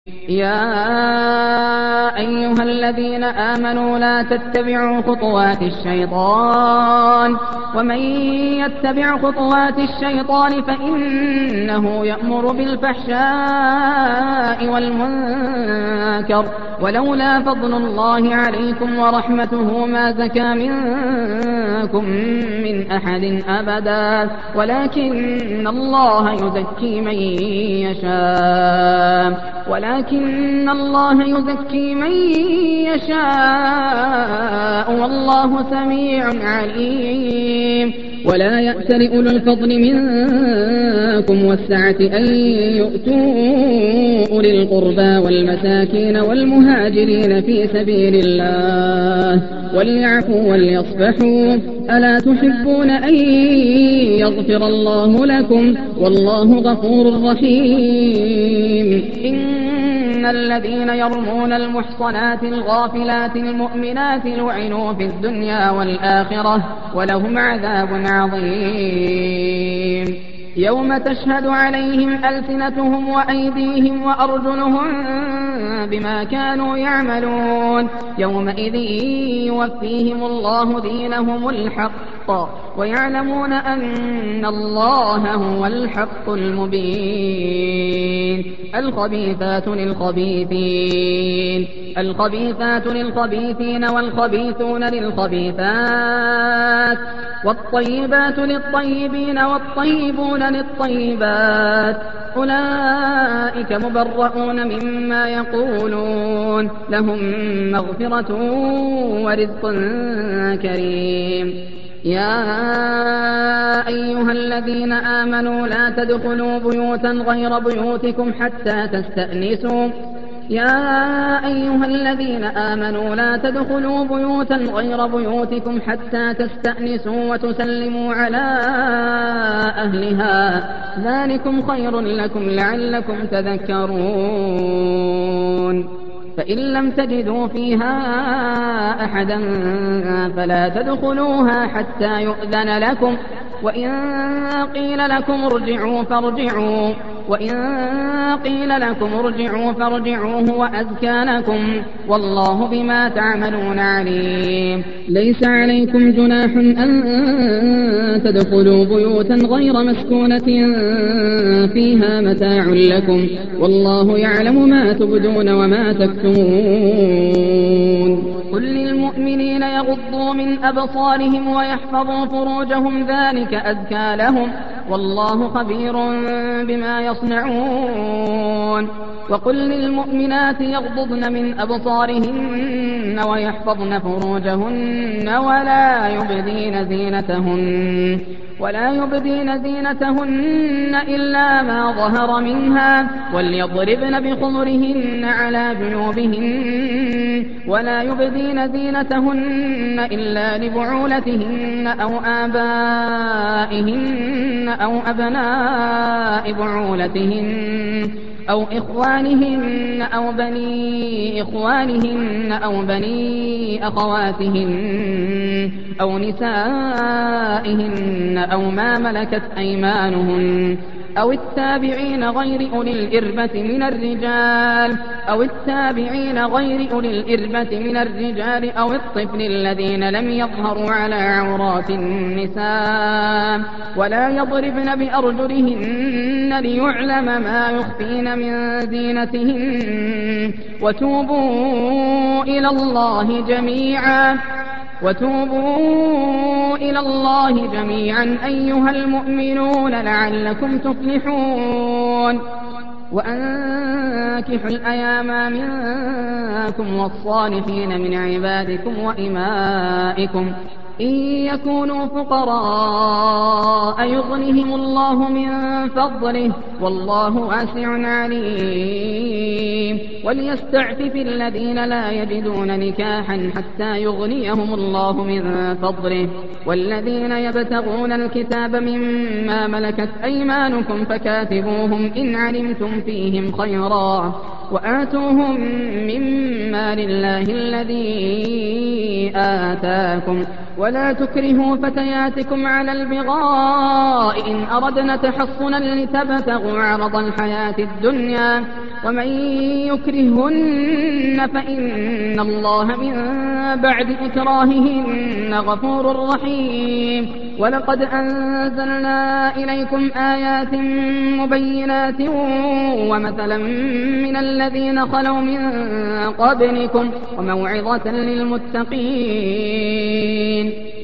يا أيها الذين آمنوا لا تتبعوا خطوات الشيطان ومن يتبع خطوات الشيطان فإنه يأمر بالفحشاء والمنكر ولولا فضل الله عليكم ورحمته ما زكى منكم من أحد أبدا ولكن الله يزكي من يشاء والله سميع عليم. ولا يأتل أولو الفضل منكم والسعة أن يؤتوا أولي القربى والمساكين والمهاجرين في سبيل الله وليعفوا وليصفحوا ألا تحبون أن يغفر الله لكم والله غفور رحيم. إن الذين يرمون المحصنات الغافلات المؤمنات لعنوا في الدنيا والآخرة ولهم عذاب عظيم. يوم تشهد عليهم ألسنتهم وأيديهم وأرجلهم بما كانوا يعملون يومئذ يوفيهم الله دينهم الحق ويعلمون أن الله هو الحق المبين. الخبيثات للخبيثين والخبيثون للخبيثات والطيبات للطيبين والطيبون للطيبات أولئك مبرؤون مما يقولون لهم مغفرة ورزق كريم. يا أيها الذين آمنوا لا تدخلوا بيوتا غير بيوتكم حتى تستأنسوا وتسلموا على أهلها ذلكم خير لكم لعلكم تذكرون. فإن لم تجدوا فيها أحدا فلا تدخلوها حتى يؤذن لكم وإن قيل لكم ارجعوا فارجعوا هو أزكى لكم والله بما تعملون عليم. ليس عليكم جناح أن تدخلوا بيوتا غير مسكونة فيها متاع لكم والله يعلم ما تبدون وما تكتمون. قل للمؤمنين يغضوا من أبصارهم ويحفظوا فروجهم ذلك أزكى لهم والله خبير بما يصنعون. وقل للمؤمنات يغضضن من أبصارهن ويحفظن فروجهن ولا يبدين زينتهن إلا ما ظهر منها وليضربن بخمرهن على جنوبهن ولا يبدين زينتهن إلا لبعولتهن أو آبائهن أو أبناء بعولتهن أو إخوانهن أو بني إخوانهن أو بني أخواتهن أو نسائهن أو ما ملكت أيمانهن أو التابعين غير أولي الإربة من الرجال أو الطفل الذين لم يظهروا على عورات النساء ولا يضربن بأرجلهن ليعلم ما يخفين من زينتهن وتوبوا إلى الله جميعا أيها المؤمنون لعلكم تفلحون. وأنكحوا الأيام منكم والصالحين من عبادكم وإمائكم إن يكونوا فقراء يغنهم الله من فضله والله واسع عليم. وليستعفف الذين لا يجدون نكاحا حتى يغنيهم الله من فضله والذين يبتغون الكتاب مما ملكت أيمانكم فكاتبوهم إن علمتم فيهم خيرا وآتوهم مما لله الذي آتاكم ولا تكرهوا فتياتكم على البغاء إن أردنا تحصنا لتبتغوا عرض الحياة الدنيا ومن يكرهن فإن الله من بعد إكراههن غفور رحيم. ولقد أنزلنا إليكم آيات مبينات ومثلا من الذين خلوا من قبلكم وموعظة للمتقين.